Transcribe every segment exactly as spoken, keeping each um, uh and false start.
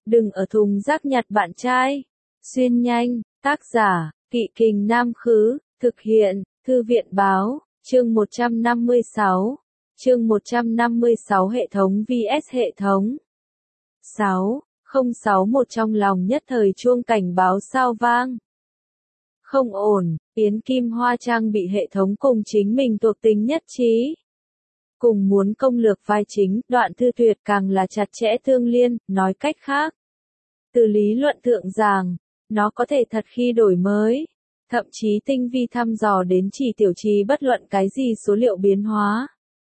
Đừng ở thùng rác nhặt bạn trai. Xuyên nhanh, tác giả, Kỵ Kình Nam Khứ, thực hiện, Thư viện Báo, chương một trăm năm mươi sáu. Chương một trăm năm mươi sáu Hệ thống vs hệ thống. sáu. không sáu một Trong lòng nhất thời chuông cảnh báo sao vang. Không ổn, Yến Kim Hoa trang bị hệ thống cùng chính mình thuộc tính nhất trí. Cùng muốn công lược vai chính, Đoạn Thư Tuyệt càng là chặt chẽ tương liên, nói cách khác. Từ lý luận thượng giảng, nó có thể thật khi đổi mới, thậm chí tinh vi thăm dò đến chỉ tiểu trì bất luận cái gì số liệu biến hóa.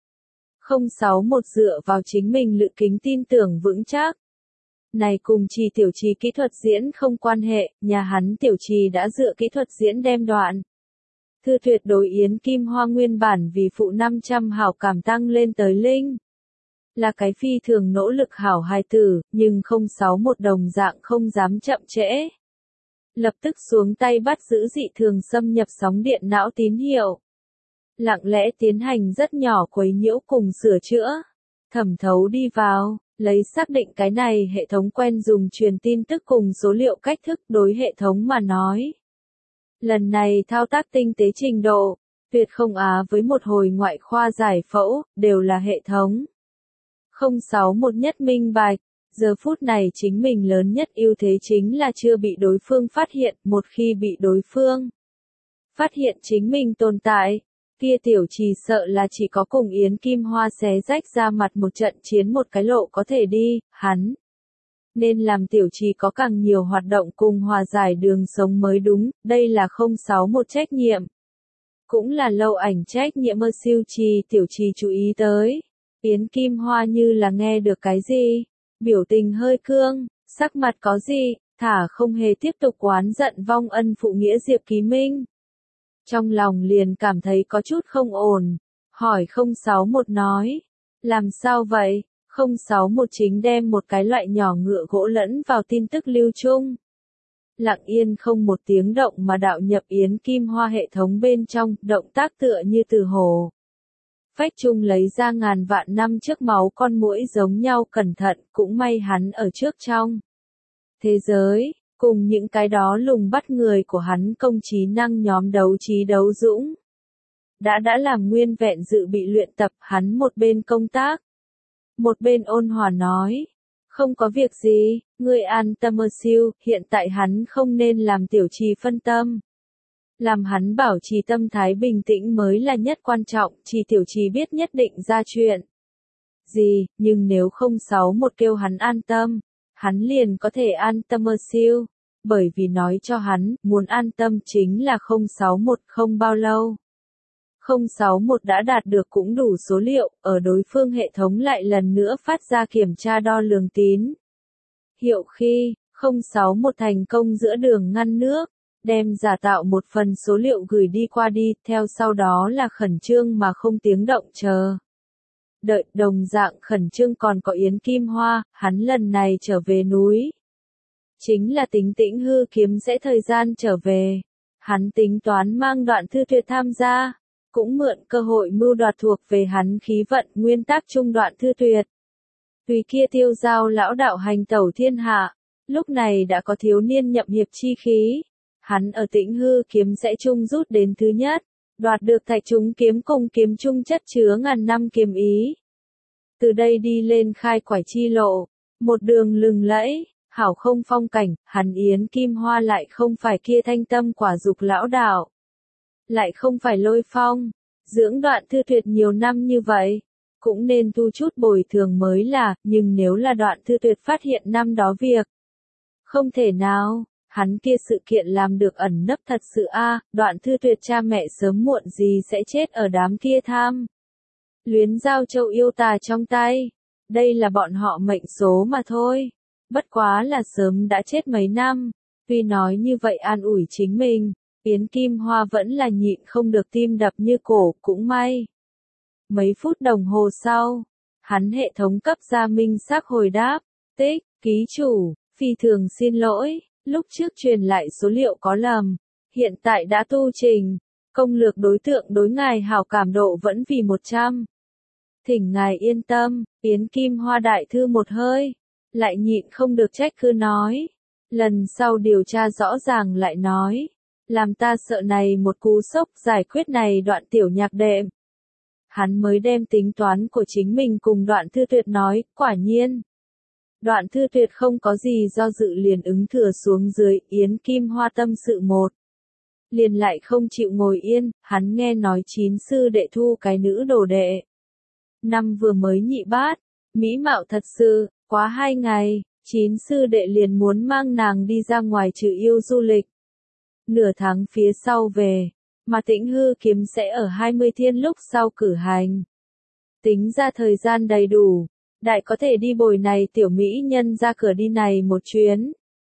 không sáu một dựa vào chính mình lự kính tin tưởng vững chắc. Này cùng chỉ tiểu trì kỹ thuật diễn không quan hệ, nhà hắn tiểu trì đã dựa kỹ thuật diễn đem Đoạn Thư Tuyệt đối Yến Kim Hoa nguyên bản vì phụ năm trăm hảo cảm tăng lên tới linh. Là cái phi thường nỗ lực hảo hài tử, nhưng không sáu một đồng dạng không dám chậm trễ. Lập tức xuống tay bắt giữ dị thường xâm nhập sóng điện não tín hiệu. Lặng lẽ tiến hành rất nhỏ quấy nhiễu cùng sửa chữa. Thẩm thấu đi vào, lấy xác định cái này hệ thống quen dùng truyền tin tức cùng số liệu cách thức đối hệ thống mà nói. Lần này thao tác tinh tế trình độ, tuyệt không á với một hồi ngoại khoa giải phẫu, đều là hệ thống. không sáu một nhất minh bạch, giờ phút này chính mình lớn nhất ưu thế chính là chưa bị đối phương phát hiện, một khi bị đối phương phát hiện chính mình tồn tại, kia tiểu trì sợ là chỉ có cùng Yến Kim Hoa xé rách ra mặt một trận chiến một cái lộ có thể đi, hắn nên làm tiểu trì có càng nhiều hoạt động cùng hòa giải đường sống mới đúng, đây là không sáu một trách nhiệm. Cũng là lâu ảnh trách nhiệm mơ siêu trì tiểu trì chú ý tới. Yến Kim Hoa như là nghe được cái gì, biểu tình hơi cương, sắc mặt có gì, thả không hề tiếp tục oán giận vong ân phụ nghĩa Diệp Ký Minh. Trong lòng liền cảm thấy có chút không ổn, hỏi không sáu một nói, làm sao vậy? không sáu một chính đem một cái loại nhỏ ngựa gỗ lẫn vào tin tức lưu chung. Lặng yên không một tiếng động mà đạo nhập Yến Kim Hoa hệ thống bên trong, động tác tựa như từ hồ. Phách Trung lấy ra ngàn vạn năm trước máu con muỗi giống nhau cẩn thận, cũng may hắn ở trước trong thế giới, cùng những cái đó lùng bắt người của hắn công trí năng nhóm đấu trí đấu dũng. Đã đã làm nguyên vẹn dự bị luyện tập, hắn một bên công tác, một bên ôn hòa nói, không có việc gì, ngươi an tâm mơ siêu, hiện tại hắn không nên làm tiểu trì phân tâm. Làm hắn bảo trì tâm thái bình tĩnh mới là nhất quan trọng, chỉ tiểu trì biết nhất định ra chuyện gì, nhưng nếu không sáu một kêu hắn an tâm, hắn liền có thể an tâm mơ siêu, bởi vì nói cho hắn, muốn an tâm chính là không sáu một không bao lâu. không sáu một đã đạt được cũng đủ số liệu, ở đối phương hệ thống lại lần nữa phát ra kiểm tra đo lường tín hiệu khi không sáu một thành công giữa đường ngăn nước, đem giả tạo một phần số liệu gửi đi qua đi, theo sau đó là khẩn trương mà không tiếng động chờ. Đợi, đồng dạng khẩn trương còn có Yến Kim Hoa, hắn lần này trở về núi. Chính là tính tĩnh hư kiếm sẽ thời gian trở về. Hắn tính toán mang Đoạn Thư Tuyệt tham gia, cũng mượn cơ hội mưu đoạt thuộc về hắn khí vận nguyên tắc trung Đoạn Thư Tuyệt. Tùy kia tiêu giao lão đạo hành tẩu thiên hạ, lúc này đã có thiếu niên nhậm hiệp chi khí. Hắn ở tĩnh hư kiếm sẽ chung rút đến thứ nhất, đoạt được thạch chúng kiếm cùng kiếm chung chất chứa ngàn năm kiếm ý. Từ đây đi lên khai quải chi lộ, một đường lừng lẫy, hảo không phong cảnh, hắn Yến Kim Hoa lại không phải kia thanh tâm quả dục lão đạo. Lại không phải Lôi Phong, dưỡng Đoạn Thư Tuyệt nhiều năm như vậy, cũng nên thu chút bồi thường mới là, nhưng nếu là Đoạn Thư Tuyệt phát hiện năm đó việc, không thể nào. Hắn kia sự kiện làm được ẩn nấp thật sự a, à, Đoạn Thư Tuyệt cha mẹ sớm muộn gì sẽ chết ở đám kia tham luyến giao châu yêu tà trong tay. Đây là bọn họ mệnh số mà thôi. Bất quá là sớm đã chết mấy năm. Tuy nói như vậy an ủi chính mình, Yến Kim Hoa vẫn là nhịn không được tim đập như cổ, cũng may. Mấy phút đồng hồ sau, hắn hệ thống cấp ra minh xác hồi đáp, tích, ký chủ, phi thường xin lỗi. Lúc trước truyền lại số liệu có lầm, hiện tại đã tu trình, công lược đối tượng đối ngài hảo cảm độ vẫn vì một trăm. Thỉnh ngài yên tâm, Yến Kim Hoa đại thư một hơi, lại nhịn không được trách cứ nói. Lần sau điều tra rõ ràng lại nói. Làm ta sợ này một cú sốc giải quyết này Đoạn tiểu nhạc đệm. Hắn mới đem tính toán của chính mình cùng Đoạn Thư Tuyệt nói, quả nhiên. Đoạn Thư Tuyệt không có gì do dự liền ứng thừa xuống dưới, Yến Kim Hoa tâm sự một. Liền lại không chịu ngồi yên, hắn nghe nói chín sư đệ thu cái nữ đồ đệ. Năm vừa mới nhị bát, mỹ mạo thật sự, quá hai ngày, chín sư đệ liền muốn mang nàng đi ra ngoài trừ yêu du lịch. Nửa tháng phía sau về, mà Tĩnh Hư kiếm sẽ ở hai mươi thiên lúc sau cử hành. Tính ra thời gian đầy đủ, đại có thể đi bồi này tiểu mỹ nhân ra cửa đi này một chuyến.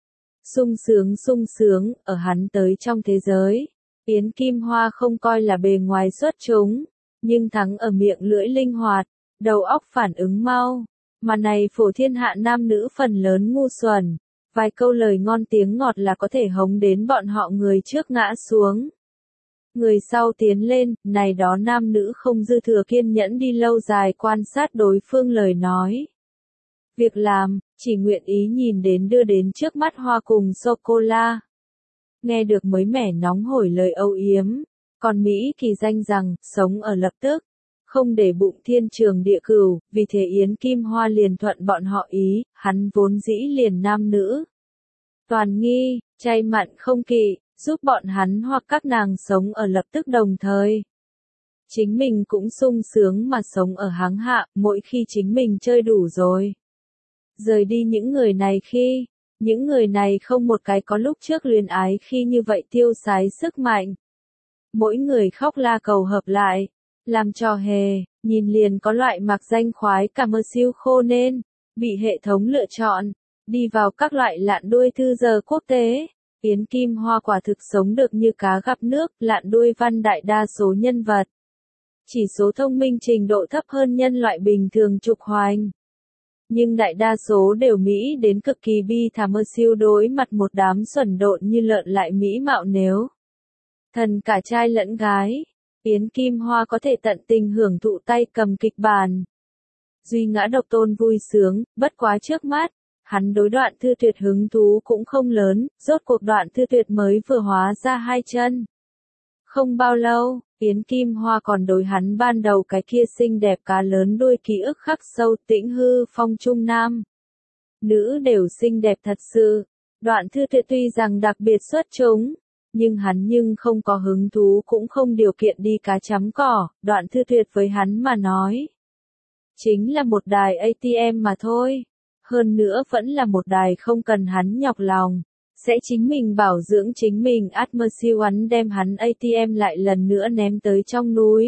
Sung sướng sung sướng, ở hắn tới trong thế giới. Yến Kim Hoa không coi là bề ngoài xuất chúng, nhưng thắng ở miệng lưỡi linh hoạt, đầu óc phản ứng mau. Mà này phổ thiên hạ nam nữ phần lớn ngu xuẩn, vài câu lời ngon tiếng ngọt là có thể hống đến bọn họ người trước ngã xuống. Người sau tiến lên, này đó nam nữ không dư thừa kiên nhẫn đi lâu dài quan sát đối phương lời nói. Việc làm, chỉ nguyện ý nhìn đến đưa đến trước mắt hoa cùng sô-cô-la. Nghe được mới mẻ nóng hổi lời âu yếm, còn Mỹ kỳ danh rằng, sống ở lập tức, không để bụng thiên trường địa cửu, vì thế Yến Kim Hoa liền thuận bọn họ ý, hắn vốn dĩ liền nam nữ. Toàn nghi, chay mặn không kỵ, giúp bọn hắn hoặc các nàng sống ở lập tức đồng thời. Chính mình cũng sung sướng mà sống ở háng hạ, mỗi khi chính mình chơi đủ rồi. Rời đi những người này khi, những người này không một cái có lúc trước luyến ái khi như vậy tiêu sái sức mạnh. Mỗi người khóc la cầu hợp lại, làm trò hề, nhìn liền có loại mặc danh khoái cả mơ siêu khô nên, bị hệ thống lựa chọn, đi vào các loại lạn đuôi thư giờ quốc tế. Yến Kim Hoa quả thực sống được như cá gặp nước, lạn đuôi văn đại đa số nhân vật. Chỉ số thông minh trình độ thấp hơn nhân loại bình thường trục hoành. Nhưng đại đa số đều Mỹ đến cực kỳ bi thảm mơ siêu đối mặt một đám xuẩn độn như lợn lại mỹ mạo nếu. Thần cả trai lẫn gái, Yến Kim Hoa có thể tận tình hưởng thụ tay cầm kịch bản. Duy ngã độc tôn vui sướng, bất quá trước mắt, hắn đối Đoạn Thư Tuyệt hứng thú cũng không lớn, rốt cuộc Đoạn Thư Tuyệt mới vừa hóa ra hai chân. Không bao lâu, Yến Kim Hoa còn đối hắn ban đầu cái kia xinh đẹp cá lớn đuôi ký ức khắc sâu Tĩnh Hư phong trung nam. Nữ đều xinh đẹp thật sự, Đoạn Thư Tuyệt tuy rằng đặc biệt xuất chúng, nhưng hắn nhưng không có hứng thú cũng không điều kiện đi cá chấm cỏ, Đoạn Thư Tuyệt với hắn mà nói. Chính là một đài a tê em mà thôi, hơn nữa vẫn là một đài không cần hắn nhọc lòng. Sẽ chính mình bảo dưỡng chính mình Atmosphere hắn đem hắn a tê em lại lần nữa ném tới trong núi.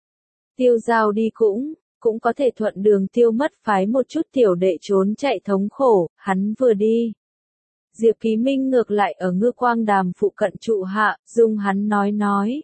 Tiêu Giao đi cũng, cũng có thể thuận đường tiêu mất phái một chút tiểu đệ trốn chạy thống khổ, hắn vừa đi. Diệp Ký Minh ngược lại ở Ngư Quang Đàm phụ cận trụ hạ, dung hắn nói nói.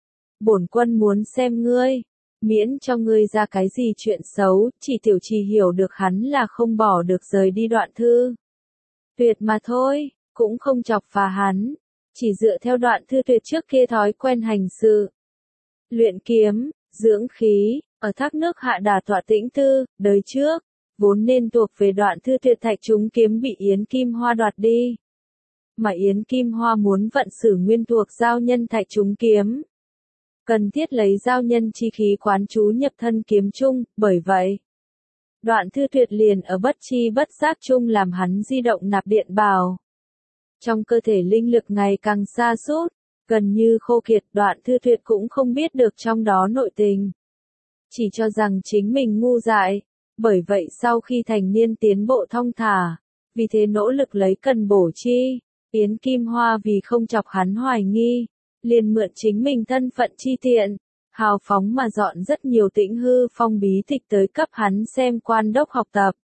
Bổn quân muốn xem ngươi, miễn cho ngươi ra cái gì chuyện xấu, chỉ tiểu trì hiểu được hắn là không bỏ được rời đi Đoạn Thư Tuyệt mà thôi. Cũng không chọc phá hắn, chỉ dựa theo Đoạn Thư Tuyệt trước kia thói quen hành sự. Luyện kiếm, dưỡng khí, ở thác nước hạ đà tọa tĩnh tư, đời trước, vốn nên thuộc về Đoạn Thư Tuyệt thạch chúng kiếm bị Yến Kim Hoa đoạt đi. Mà Yến Kim Hoa muốn vận sử nguyên thuộc giao nhân thạch chúng kiếm. Cần thiết lấy giao nhân chi khí quán chú nhập thân kiếm chung, bởi vậy. Đoạn Thư Tuyệt liền ở bất chi bất giác chung làm hắn di động nạp điện bảo. Trong cơ thể linh lực ngày càng xa sút, gần như khô kiệt, Đoạn Thư Tuyệt cũng không biết được trong đó nội tình. Chỉ cho rằng chính mình ngu dại, bởi vậy sau khi thành niên tiến bộ thong thả, vì thế nỗ lực lấy cần bổ chi, Yến Kim Hoa vì không chọc hắn hoài nghi, liền mượn chính mình thân phận chi tiện, hào phóng mà dọn rất nhiều Tĩnh Hư phong bí tịch tới cấp hắn xem quan đốc học tập.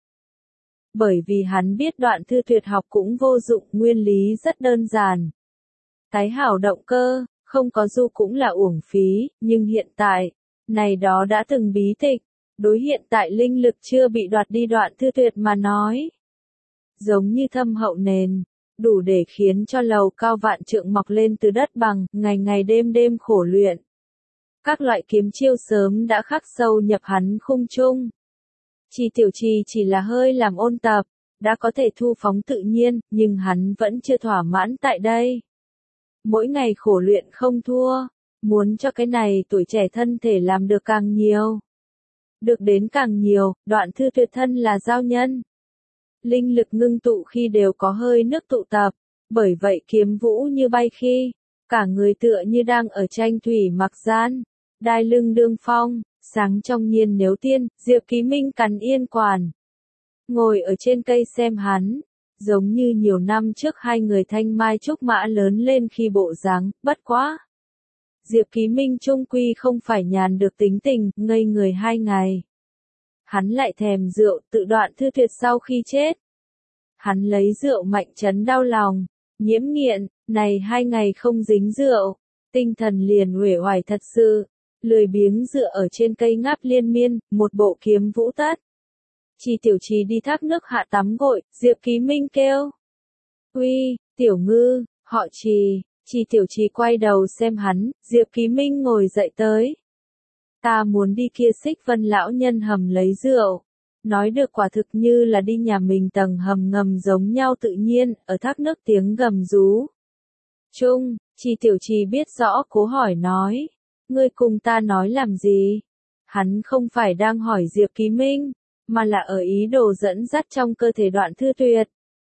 Bởi vì hắn biết Đoạn Thư Tuyệt học cũng vô dụng, nguyên lý rất đơn giản. Tái hảo động cơ, không có du cũng là uổng phí, nhưng hiện tại, này đó đã từng bí tịch, đối hiện tại linh lực chưa bị đoạt đi Đoạn Thư Tuyệt mà nói. Giống như thâm hậu nền, đủ để khiến cho lầu cao vạn trượng mọc lên từ đất bằng, ngày ngày đêm đêm khổ luyện. Các loại kiếm chiêu sớm đã khắc sâu nhập hắn khung chung. Chỉ tiểu trì chỉ là hơi làm ôn tập, đã có thể thu phóng tự nhiên, nhưng hắn vẫn chưa thỏa mãn tại đây. Mỗi ngày khổ luyện không thua, muốn cho cái này tuổi trẻ thân thể làm được càng nhiều. Được đến càng nhiều, Đoạn Thư Tuyệt thân là giao nhân. Linh lực ngưng tụ khi đều có hơi nước tụ tập, bởi vậy kiếm vũ như bay khi, cả người tựa như đang ở tranh thủy mặc gian, đai lưng đương phong, sáng trong nhiên nếu tiên, Diệp Ký Minh cắn yên quản. Ngồi ở trên cây xem hắn, giống như nhiều năm trước hai người thanh mai trúc mã lớn lên khi bộ dáng, bất quá. Diệp Ký Minh trung quy không phải nhàn được tính tình, ngây người hai ngày. Hắn lại thèm rượu, tự Đoạn Thư Tuyệt sau khi chết. Hắn lấy rượu mạnh chấn đau lòng, nhiễm nghiện, này hai ngày không dính rượu, tinh thần liền uể oải thật sự, lười biếng dựa ở trên cây ngáp liên miên, một bộ kiếm vũ tất. Chi Tiểu Trì đi thác nước hạ tắm gội, Diệp Ký Minh kêu. Uy, Tiểu Ngư, họ Trì, Chi Tiểu Trì quay đầu xem hắn, Diệp Ký Minh ngồi dậy tới. Ta muốn đi kia Xích Vân lão nhân hầm lấy rượu. Nói được quả thực như là đi nhà mình tầng hầm ngầm giống nhau tự nhiên, ở thác nước tiếng gầm rú. Trung, Chi Tiểu Trì biết rõ cố hỏi nói. Ngươi cùng ta nói làm gì? Hắn không phải đang hỏi Diệp Ký Minh, mà là ở ý đồ dẫn dắt trong cơ thể Đoạn Thư Tuyệt.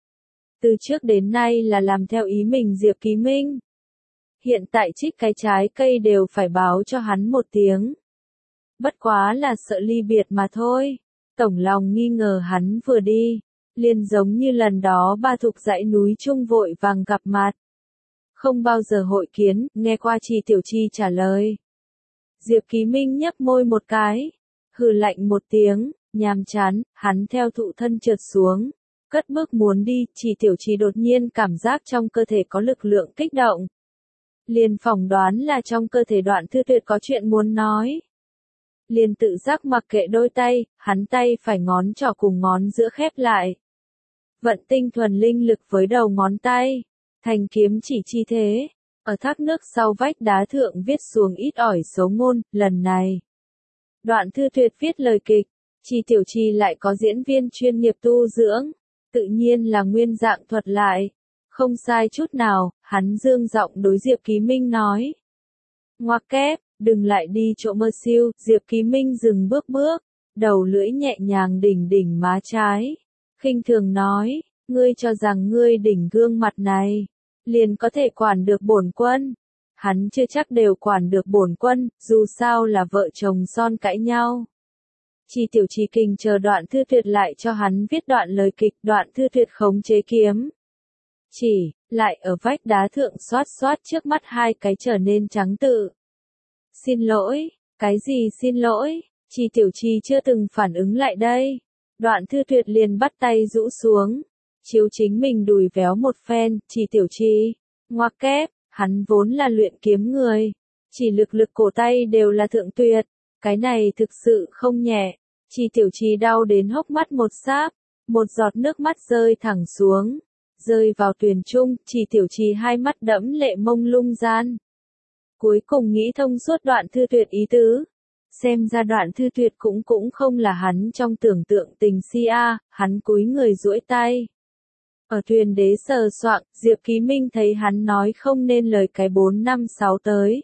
Từ trước đến nay là làm theo ý mình Diệp Ký Minh. Hiện tại trích cái trái cây đều phải báo cho hắn một tiếng. Bất quá là sợ ly biệt mà thôi. Tổng lòng nghi ngờ hắn vừa đi, liền giống như lần đó ba thục dãy núi trung vội vàng gặp mặt. Không bao giờ hội kiến, nghe qua Chi Tiểu Chi trả lời. Diệp Ký Minh nhấp môi một cái, hừ lạnh một tiếng, nhàm chán, hắn theo thụ thân trượt xuống, cất bước muốn đi, Chi Tiểu Chi đột nhiên cảm giác trong cơ thể có lực lượng kích động. Liền phỏng đoán là trong cơ thể Đoạn Thư Tuyệt có chuyện muốn nói. Liền tự giác mặc kệ đôi tay, hắn tay phải ngón trỏ cùng ngón giữa khép lại. Vận tinh thuần linh lực với đầu ngón tay, thành kiếm chỉ chi thế, ở thác nước sau vách đá thượng viết xuống ít ỏi số ngôn, lần này. Đoạn Thư Tuyệt viết lời kịch, Chi Tiểu Chi lại có diễn viên chuyên nghiệp tu dưỡng, tự nhiên là nguyên dạng thuật lại. Không sai chút nào, hắn dương giọng đối Diệp Ký Minh nói. Ngoặc kép. Đừng lại đi chỗ mơ siêu, Diệp Ký Minh dừng bước bước, đầu lưỡi nhẹ nhàng đỉnh đỉnh má trái. Khinh thường nói, ngươi cho rằng ngươi đỉnh gương mặt này, liền có thể quản được bổn quân. Hắn chưa chắc đều quản được bổn quân, dù sao là vợ chồng son cãi nhau. Chi Tiểu Chi kinh chờ Đoạn Thư Tuyệt lại cho hắn viết đoạn lời kịch, Đoạn Thư Tuyệt khống chế kiếm. Chỉ, lại ở vách đá thượng xoát xoát trước mắt hai cái trở nên trắng tự. Xin lỗi, cái gì xin lỗi, Chi Tiểu Chi chưa từng phản ứng lại đây. Đoạn Thư Tuyệt liền bắt tay rũ xuống, chiếu chính mình đùi véo một phen, Chi Tiểu Chi, ngoặc kép, hắn vốn là luyện kiếm người, chỉ lực lực cổ tay đều là thượng tuyệt, cái này thực sự không nhẹ, Chi Tiểu Chi đau đến hốc mắt một sáp, một giọt nước mắt rơi thẳng xuống, rơi vào tuyền trung, Chi Tiểu Chi hai mắt đẫm lệ mông lung gian. Cuối cùng nghĩ thông suốt Đoạn Thư Tuyệt ý tứ. Xem ra Đoạn Thư Tuyệt cũng cũng không là hắn trong tưởng tượng tình si a, hắn cúi người duỗi tay. Ở thuyền đế sờ soạng, Diệp Ký Minh thấy hắn nói không nên lời cái bốn năm sáu tới.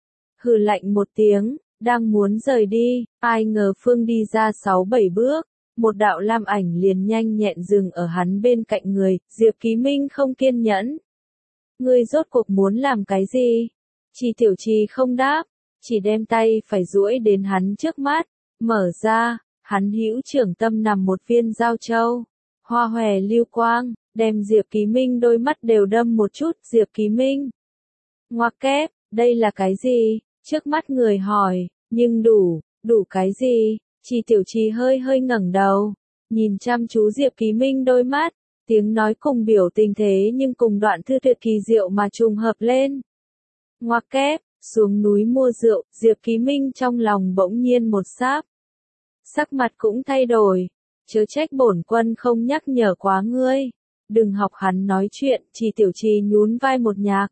Hừ lạnh một tiếng, đang muốn rời đi, ai ngờ phương đi ra sáu bảy bước, một đạo lam ảnh liền nhanh nhẹn dừng ở hắn bên cạnh người, Diệp Ký Minh không kiên nhẫn. Ngươi rốt cuộc muốn làm cái gì? Chi Tiểu Chi không đáp, chỉ đem tay phải duỗi đến hắn trước mắt, mở ra, hắn hữu trưởng tâm nằm một viên giao châu, hoa hòe lưu quang, đem Diệp Ký Minh đôi mắt đều đâm một chút, Diệp Ký Minh. Ngoặc kép, đây là cái gì? Trước mắt người hỏi, nhưng đủ, đủ cái gì? Chi Tiểu Chi hơi hơi ngẩng đầu, nhìn chăm chú Diệp Ký Minh đôi mắt, tiếng nói cùng biểu tình thế nhưng cùng Đoạn Thư Tuyệt kỳ diệu mà trùng hợp lên. Ngoặc kép, xuống núi mua rượu, Diệp Ký Minh trong lòng bỗng nhiên một sáp. Sắc mặt cũng thay đổi, chớ trách bổn quân không nhắc nhở quá ngươi. Đừng học hắn nói chuyện, Chi Tiểu Chi nhún vai một nhạc.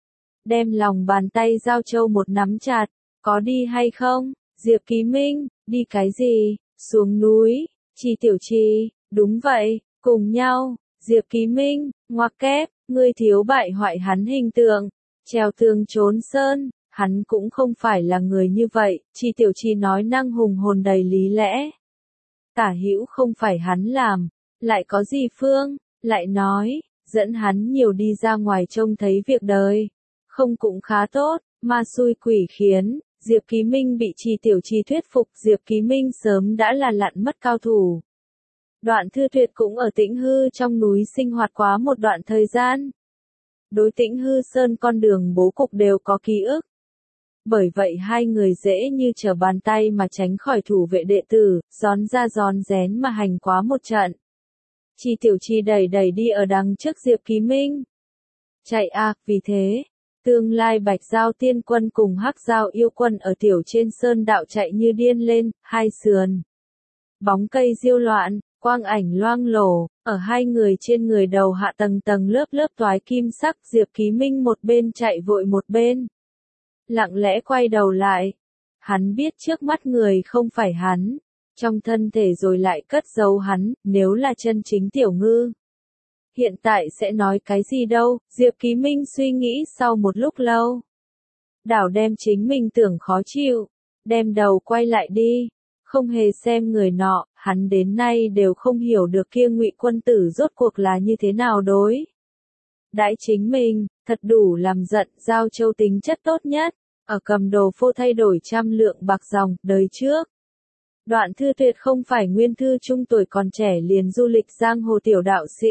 Đem lòng bàn tay giao châu một nắm chặt, có đi hay không? Diệp Ký Minh, đi cái gì? Xuống núi, Chi Tiểu Chi, đúng vậy, cùng nhau, Diệp Ký Minh, ngoặc kép, ngươi thiếu bại hoại hắn hình tượng, treo tường trốn sơn, hắn cũng không phải là người như vậy, Chi Tiểu Chi nói năng hùng hồn đầy lý lẽ. Tả Hữu không phải hắn làm, lại có gì phương, lại nói, dẫn hắn nhiều đi ra ngoài trông thấy việc đời, không cũng khá tốt, ma xui quỷ khiến, Diệp Ký Minh bị Chi Tiểu Chi thuyết phục, Diệp Ký Minh sớm đã là lặn mất cao thủ. Đoạn Thư Tuyệt cũng ở Tĩnh Hư trong núi sinh hoạt quá một đoạn thời gian. Đối Tĩnh Hư Sơn con đường bố cục đều có ký ức. Bởi vậy hai người dễ như trở bàn tay mà tránh khỏi thủ vệ đệ tử, gión ra gión rén mà hành quá một trận. Chi Tiểu Chi đẩy đẩy đi ở đằng trước Diệp Ký Minh. Chạy à, vì thế, tương lai Bạch Giao Tiên Quân cùng Hắc Giao Yêu Quân ở tiểu trên sơn đạo chạy như điên lên, hai sườn. Bóng cây diêu loạn, quang ảnh loang lổ, ở hai người trên người đầu hạ tầng tầng lớp lớp toái kim sắc, Diệp Ký Minh một bên chạy vội một bên. Lặng lẽ quay đầu lại. Hắn biết trước mắt người không phải hắn. Trong thân thể rồi lại cất giấu hắn, nếu là chân chính Tiểu Ngư. Hiện tại sẽ nói cái gì đâu, Diệp Ký Minh suy nghĩ sau một lúc lâu. Đảo đem chính mình tưởng khó chịu, đem đầu quay lại đi, không hề xem người nọ, hắn đến nay đều không hiểu được kia Ngụy Quân tử rốt cuộc là như thế nào đối. Đãi chính mình, thật đủ làm giận, Giao Châu tính chất tốt nhất, ở cầm đồ phô thay đổi trăm lượng bạc dòng, đời trước. Đoạn Thư Tuyệt không phải nguyên thư trung tuổi còn trẻ liền du lịch giang hồ tiểu đạo sĩ.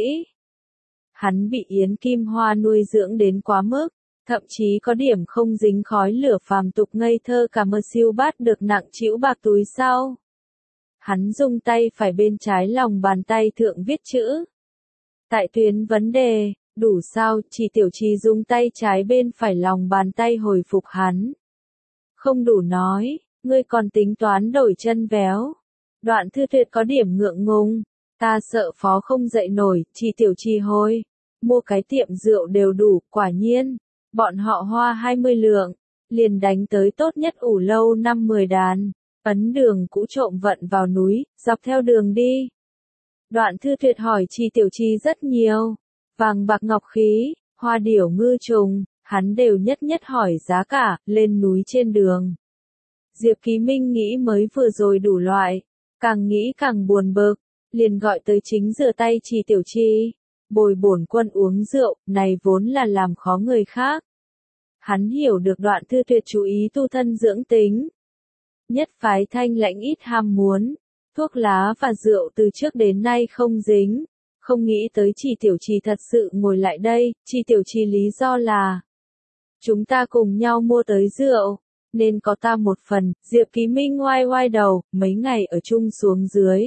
Hắn bị Yến Kim Hoa nuôi dưỡng đến quá mức, thậm chí có điểm không dính khói lửa phàm tục ngây thơ cả mơ siêu bát được nặng trĩu bạc túi sau. Hắn dùng tay phải bên trái lòng bàn tay thượng viết chữ. Tại tuyến vấn đề, đủ sao, Chi Tiểu Chi dùng tay trái bên phải lòng bàn tay hồi phục hắn. Không đủ nói, ngươi còn tính toán đổi chân véo. Đoạn Thư Tuyệt có điểm ngượng ngùng, ta sợ phó không dậy nổi, Chi Tiểu Chi hôi. Mua cái tiệm rượu đều đủ, quả nhiên. Bọn họ hoa hai mươi lượng, liền đánh tới tốt nhất ủ lâu năm mười đàn. Ấn đường cũ trộm vận vào núi, dọc theo đường đi. Đoạn Thư Tuyệt hỏi Chi Tiểu Chi rất nhiều. Vàng bạc ngọc khí, hoa điểu ngư trùng, hắn đều nhất nhất hỏi giá cả, lên núi trên đường. Diệp Ký Minh nghĩ mới vừa rồi đủ loại, càng nghĩ càng buồn bực, liền gọi tới chính rửa tay Chi Tiểu Chi. Bồi bổn quân uống rượu, này vốn là làm khó người khác. Hắn hiểu được Đoạn Thư Tuyệt chú ý tu thân dưỡng tính. Nhất phái thanh lãnh ít ham muốn, thuốc lá và rượu từ trước đến nay không dính. Không nghĩ tới Chi Tiểu Chi thật sự ngồi lại đây, Chi Tiểu Chi lý do là chúng ta cùng nhau mua tới rượu, nên có ta một phần, Diệp Ký Minh ngoai ngoai đầu, mấy ngày ở chung xuống dưới.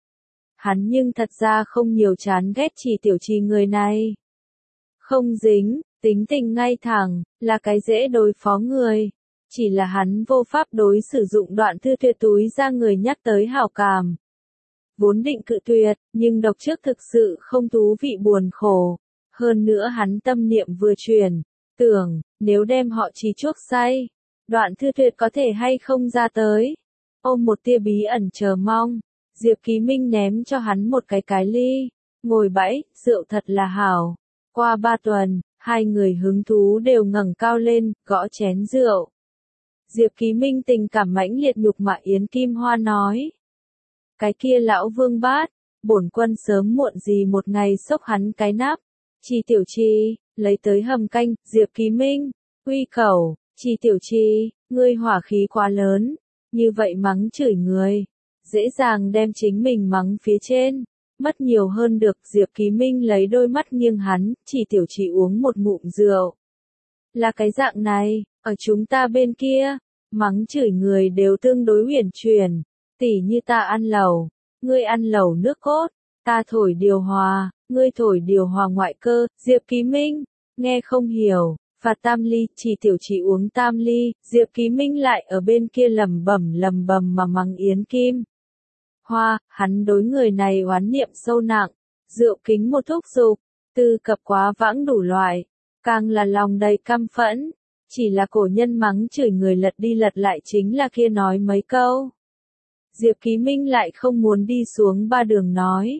Hắn nhưng thật ra không nhiều chán ghét Chi Tiểu Chi người này. Không dính, tính tình ngay thẳng, là cái dễ đối phó người. Chỉ là hắn vô pháp đối sử dụng Đoạn Thư Tuyệt túi ra người nhắc tới hảo cảm. Vốn định cự tuyệt, nhưng độc trước thực sự không thú vị buồn khổ. Hơn nữa hắn tâm niệm vừa chuyển, tưởng, nếu đem họ Chi chuốc say, Đoạn Thư Tuyệt có thể hay không ra tới. Ôm một tia bí ẩn chờ mong, Diệp Ký Minh ném cho hắn một cái cái ly, ngồi bãi, rượu thật là hảo. Qua ba tuần, hai người hứng thú đều ngẩng cao lên, gõ chén rượu. Diệp Ký Minh tình cảm mãnh liệt nhục mạ Yến Kim Hoa nói. Cái kia lão Vương Bát, bổn quân sớm muộn gì một ngày xốc hắn cái nắp. Chi Tiểu Chi, lấy tới hầm canh, Diệp Ký Minh, uy khẩu, Chi Tiểu Chi, ngươi hỏa khí quá lớn, như vậy mắng chửi người, dễ dàng đem chính mình mắng phía trên, mất nhiều hơn được. Diệp Ký Minh lấy đôi mắt nghiêng hắn, Chi Tiểu Chi uống một ngụm rượu. Là cái dạng này, ở chúng ta bên kia, mắng chửi người đều tương đối huyền truyền. Tỉ như ta ăn lẩu, ngươi ăn lẩu nước cốt, ta thổi điều hòa, ngươi thổi điều hòa ngoại cơ. Diệp Ký Minh, nghe không hiểu, phạt tam ly, Chi Tiểu Chi uống tam ly, Diệp Ký Minh lại ở bên kia lầm bẩm lầm bầm mà mắng Yến Kim Hoa, hắn đối người này oán niệm sâu nặng, rượu kính một thúc dục, tư cập quá vãng đủ loại, càng là lòng đầy căm phẫn, chỉ là cổ nhân mắng chửi người lật đi lật lại chính là kia nói mấy câu. Diệp Ký Minh lại không muốn đi xuống ba đường nói.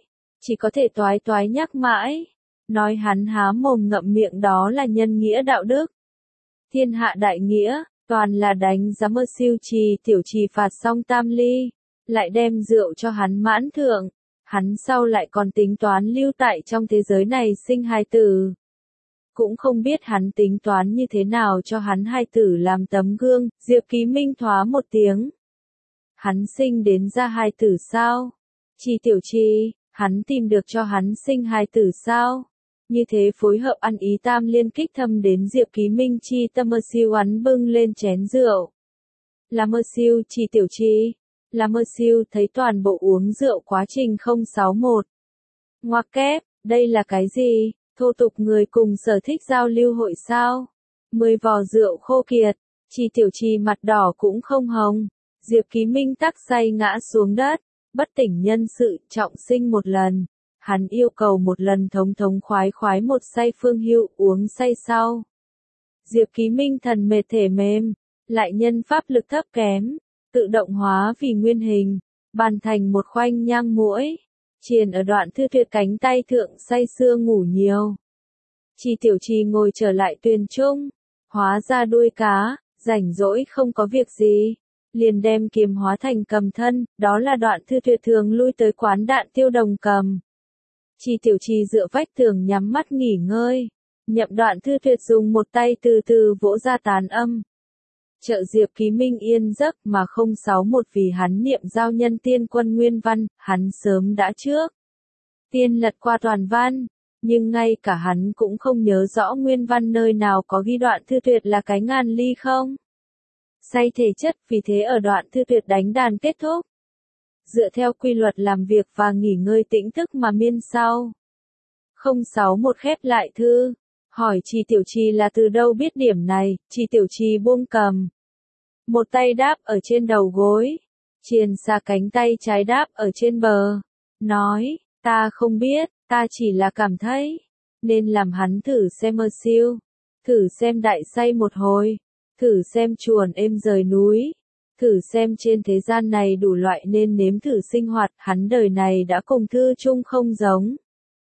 chỉ có thể toái toái nhắc mãi, nói hắn há mồm ngậm miệng đó là nhân nghĩa đạo đức. Thiên hạ đại nghĩa, toàn là đánh giá Mơ Siêu Trì tiểu trì phạt xong tam ly, lại đem rượu cho hắn mãn thượng, hắn sau lại còn tính toán lưu tại trong thế giới này sinh hài tử. Cũng không biết hắn tính toán như thế nào cho hắn hài tử làm tấm gương, Diệp Ký Minh thoá một tiếng. Hắn sinh đến ra hài tử sao? Trì tiểu trì, hắn tìm được cho hắn sinh hài tử sao? Như thế phối hợp ăn ý tam liên kích thâm đến Diệp Ký Minh chi tâm. Mơ Siêu hắn bưng lên chén rượu. Là Mơ Siêu Trì tiểu trì, là Mơ Siêu thấy toàn bộ uống rượu quá trình không sáu một. Ngoặc kép, đây là cái gì? Thô tục người cùng sở thích giao lưu hội sao? Mười vò rượu khô kiệt, Trì tiểu trì mặt đỏ cũng không hồng. Diệp Ký Minh tắc say ngã xuống đất, bất tỉnh nhân sự, trọng sinh một lần. Hắn yêu cầu một lần thống thống khoái khoái một say phương hữu uống say sau. Diệp Ký Minh thần mệt thể mềm, lại nhân pháp lực thấp kém, tự động hóa vì nguyên hình, bàn thành một khoanh nhang muỗi, triền ở đoạn Thư Tuyệt cánh tay thượng say sưa ngủ nhiều. Trì tiểu trì ngồi trở lại tuyền trung, hóa ra đuôi cá, rảnh rỗi không có việc gì, liền đem kiếm hóa thành cầm thân, đó là đoạn Thư Tuyệt thường lui tới quán đạn tiêu đồng cầm. Trì tiểu trì dựa vách tường nhắm mắt nghỉ ngơi, nhậm đoạn Thư Tuyệt dùng một tay từ từ vỗ ra tán âm. Trợ Diệp Ký Minh yên giấc mà không sáu một vì hắn niệm giao nhân tiên quân nguyên văn, hắn sớm đã trước. Tiên lật qua toàn văn, nhưng ngay cả hắn cũng không nhớ rõ nguyên văn nơi nào có ghi đoạn Thư Tuyệt là cái ngàn ly không. Say thể chất vì thế ở đoạn Thư Tuyệt đánh đàn kết thúc. Dựa theo quy luật làm việc và nghỉ ngơi tĩnh thức mà miên sau. không sáu một khép lại thư, hỏi Trì tiểu trì là từ đâu biết điểm này, Trì tiểu trì buông cầm. Một tay đáp ở trên đầu gối, triền xa cánh tay trái đáp ở trên bờ, nói, ta không biết, ta chỉ là cảm thấy, nên làm hắn thử xem Mơ Siêu, thử xem đại say một hồi, thử xem chuồn êm rời núi, thử xem trên thế gian này đủ loại nên nếm thử sinh hoạt, hắn đời này đã cùng thư chung không giống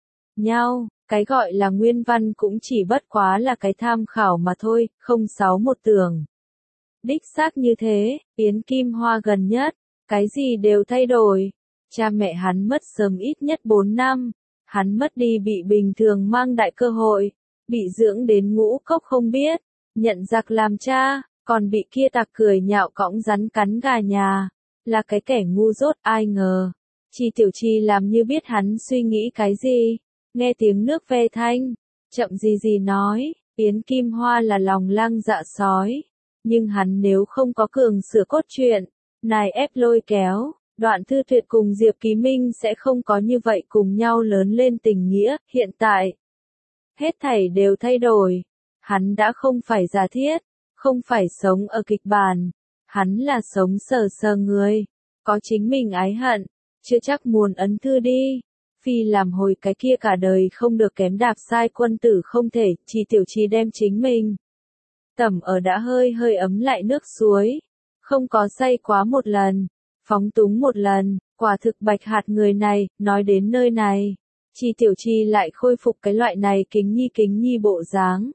nhau, cái gọi là nguyên văn cũng chỉ bất quá là cái tham khảo mà thôi, không sáu một tưởng. Đích xác như thế, Yến Kim Hoa gần nhất, cái gì đều thay đổi. Cha mẹ hắn mất sớm ít nhất bốn năm, hắn mất đi bị bình thường mang đại cơ hội, bị dưỡng đến ngũ cốc không biết, nhận giặc làm cha, còn bị kia tặc cười nhạo cõng rắn cắn gà nhà, là cái kẻ ngu dốt ai ngờ. Trì tiểu trì làm như biết hắn suy nghĩ cái gì, nghe tiếng nước ve thanh, chậm gì gì nói, Yến Kim Hoa là lòng lang dạ sói. Nhưng hắn nếu không có cường sửa cốt truyện, nài ép lôi kéo, đoạn Thư Tuyệt cùng Diệp Ký Minh sẽ không có như vậy cùng nhau lớn lên tình nghĩa, hiện tại. Hết thảy đều thay đổi, hắn đã không phải giả thiết, không phải sống ở kịch bản, hắn là sống sờ sờ người, có chính mình ái hận, chưa chắc muốn ấn thư đi. Phi làm hồi cái kia cả đời không được kém đạp sai quân tử không thể, Trì tiểu trì đem chính mình tẩm ở đã hơi hơi ấm lại nước suối, không có say quá một lần, phóng túng một lần, quả thực bạch hạt người này, nói đến nơi này, Trì tiểu trì lại khôi phục cái loại này kính nhi kính nhi bộ dáng.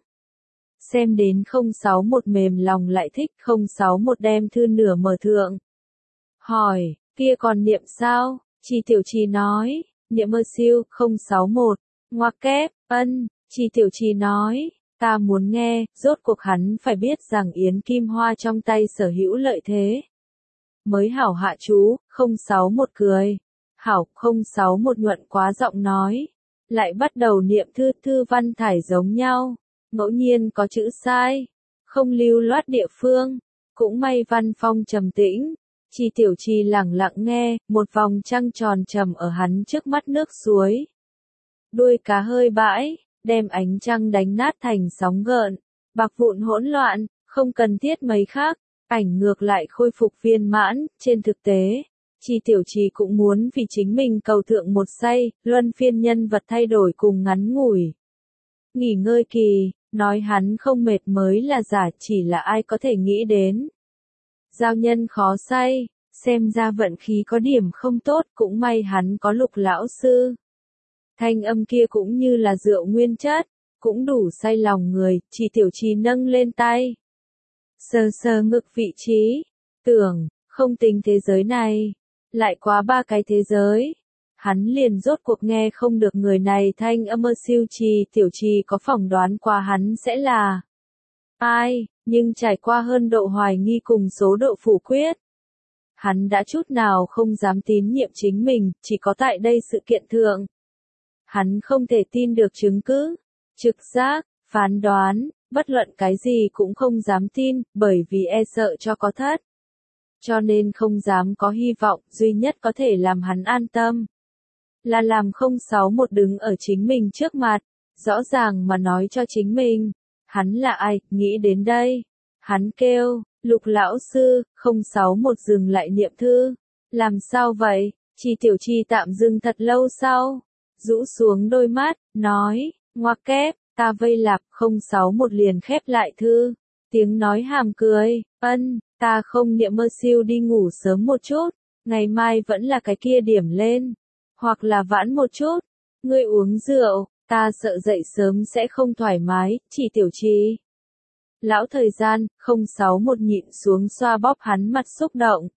Xem đến không sáu một mềm lòng lại thích, không sáu một đem thư nửa mở thượng. Hỏi, kia còn niệm sao? Trì tiểu trì nói, niệm Mơ Siêu, không sáu một, ngoặc kép, ân, Trì tiểu trì nói. Ta muốn nghe, rốt cuộc hắn phải biết rằng Yến Kim Hoa trong tay sở hữu lợi thế. Mới hảo hạ chú, không sáu một cười. Hảo, không sáu một nhuận quá giọng nói. Lại bắt đầu niệm thư, thư văn thải giống nhau. Ngẫu nhiên có chữ sai. Không lưu loát địa phương. Cũng may văn phong trầm tĩnh. Trì tiểu trì lẳng lặng nghe, một vòng trăng tròn trầm ở hắn trước mắt nước suối. Đuôi cá hơi bãi. Đem ánh trăng đánh nát thành sóng gợn, bạc vụn hỗn loạn, không cần thiết mấy khác, ảnh ngược lại khôi phục viên mãn, trên thực tế, Trì tiểu trì cũng muốn vì chính mình cầu thượng một say, luân phiên nhân vật thay đổi cùng ngắn ngủi. Nghỉ ngơi kỳ, nói hắn không mệt mới là giả, chỉ là ai có thể nghĩ đến. Giao nhân khó say, xem ra vận khí có điểm không tốt, cũng may hắn có Lục lão sư. Thanh âm kia cũng như là rượu nguyên chất, cũng đủ say lòng người, Chi Tiểu Chi nâng lên tay. Sờ sờ ngực vị trí, tưởng, không tính thế giới này, lại quá ba cái thế giới. Hắn liền rốt cuộc nghe không được người này thanh âm ơ siêu Chi Tiểu Chi có phỏng đoán qua hắn sẽ là ai, nhưng trải qua hơn độ hoài nghi cùng số độ phủ quyết. Hắn đã chút nào không dám tín nhiệm chính mình, chỉ có tại đây sự kiện thượng. Hắn không thể tin được chứng cứ, trực giác, phán đoán, bất luận cái gì cũng không dám tin, bởi vì e sợ cho có thất. Cho nên không dám có hy vọng, duy nhất có thể làm hắn an tâm. Là làm không sáu một đứng ở chính mình trước mặt, rõ ràng mà nói cho chính mình. Hắn là ai, nghĩ đến đây. Hắn kêu, Lục lão sư, không sáu một dừng lại niệm thư. Làm sao vậy? Chi Tiểu Chi tạm dừng thật lâu sau. Rũ xuống đôi mắt, nói, ngoặc kép, ta vây lạp, không sáu một liền khép lại thư. Tiếng nói hàm cười, ân, ta không niệm mơ siêu đi ngủ sớm một chút, ngày mai vẫn là cái kia điểm lên. Hoặc là vãn một chút, ngươi uống rượu, ta sợ dậy sớm sẽ không thoải mái, Chỉ Tiểu Chi. Lão thời gian, không sáu một nhịn xuống xoa bóp hắn mặt xúc động.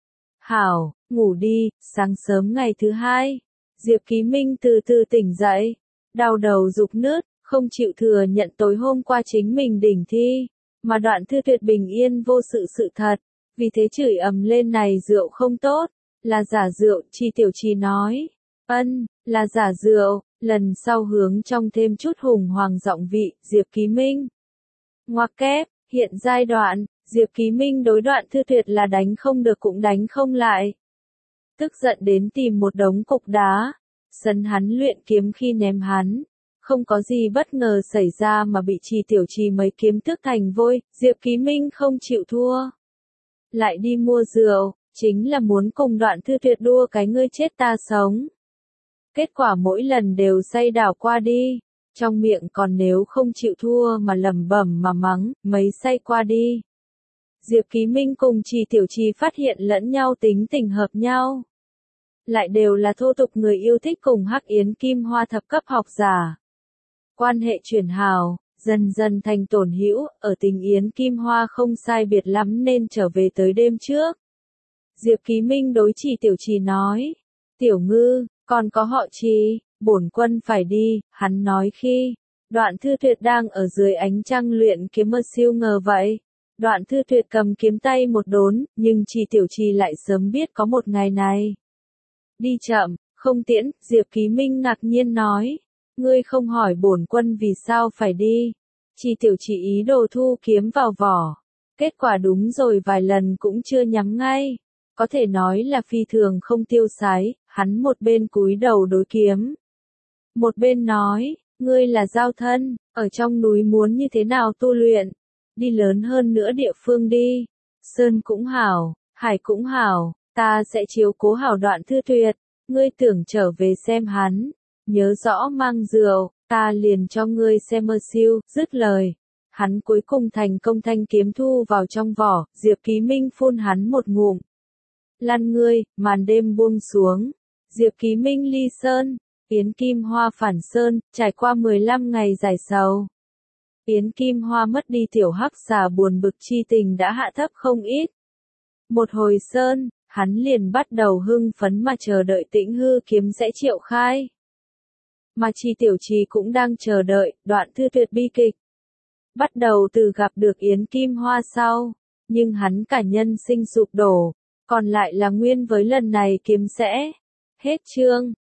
Hảo, ngủ đi, sáng sớm ngày thứ hai. Diệp Ký Minh từ từ tỉnh dậy, đau đầu rục nứt, không chịu thừa nhận tối hôm qua chính mình đỉnh thi, mà Đoạn Thư Tuyệt bình yên vô sự sự thật, vì thế chửi ầm lên này rượu không tốt, là giả rượu, Chi Tiểu Chi nói, ân, là giả rượu, lần sau hướng trong thêm chút hùng hoàng giọng vị, Diệp Ký Minh. Ngoặc kép, hiện giai đoạn, Diệp Ký Minh đối Đoạn Thư Tuyệt là đánh không được cũng đánh không lại. Tức giận đến tìm một đống cục đá, sân hắn luyện kiếm khi ném hắn. Không có gì bất ngờ xảy ra mà bị Chi Tiểu Chi mấy kiếm tước thành vôi, Diệp Ký Minh không chịu thua. Lại đi mua rượu, chính là muốn cùng Đoạn Thư Tuyệt đua cái ngươi chết ta sống. Kết quả mỗi lần đều say đảo qua đi, trong miệng còn nếu không chịu thua mà lẩm bẩm mà mắng, mấy say qua đi. Diệp Ký Minh cùng Chi Tiểu Chi phát hiện lẫn nhau tính tình hợp nhau. Lại đều là thô tục người yêu thích cùng Hắc Yến Kim Hoa thập cấp học giả. Quan hệ chuyển hào, dần dần thành tổn hữu, ở tình Yến Kim Hoa không sai biệt lắm nên trở về tới đêm trước. Diệp Ký Minh đối Chi Tiểu Chi nói, Tiểu Ngư, còn có họ Chi, bổn quân phải đi, hắn nói khi, Đoạn Thư Tuyệt đang ở dưới ánh trăng luyện kiếm mơ siêu ngờ vậy. Đoạn Thư Tuyệt cầm kiếm tay một đốn, nhưng Chi Tiểu Chi lại sớm biết có một ngày này. Đi chậm, không tiễn, Diệp Ký Minh ngạc nhiên nói. Ngươi không hỏi bổn quân vì sao phải đi. Chi Tiểu Chi ý đồ thu kiếm vào vỏ. Kết quả đúng rồi vài lần cũng chưa nhắm ngay. Có thể nói là phi thường không tiêu sái, hắn một bên cúi đầu đối kiếm. Một bên nói, ngươi là giao thân, ở trong núi muốn như thế nào tu luyện. Đi lớn hơn nữa địa phương đi. Sơn cũng hảo, hải cũng hảo, ta sẽ chiếu cố hảo Đoạn Thư Tuyệt. Ngươi tưởng trở về xem hắn. Nhớ rõ mang rượu, ta liền cho ngươi xem mơ siêu, dứt lời. Hắn cuối cùng thành công thanh kiếm thu vào trong vỏ, Diệp Ký Minh phun hắn một ngụm. Lăn ngươi, màn đêm buông xuống. Diệp Ký Minh ly sơn, Yến Kim Hoa phản sơn, trải qua mười lăm ngày giải sầu. Yến Kim Hoa mất đi tiểu hắc xà buồn bực chi tình đã hạ thấp không ít. Một hồi sơn, hắn liền bắt đầu hưng phấn mà chờ đợi Tĩnh Hư kiếm sẽ triệu khai. Mà Chi Tiểu Chi cũng đang chờ đợi, Đoạn Thư Tuyệt bi kịch. Bắt đầu từ gặp được Yến Kim Hoa sau, nhưng hắn cả nhân sinh sụp đổ, còn lại là nguyên với lần này kiếm sẽ. Hết chương.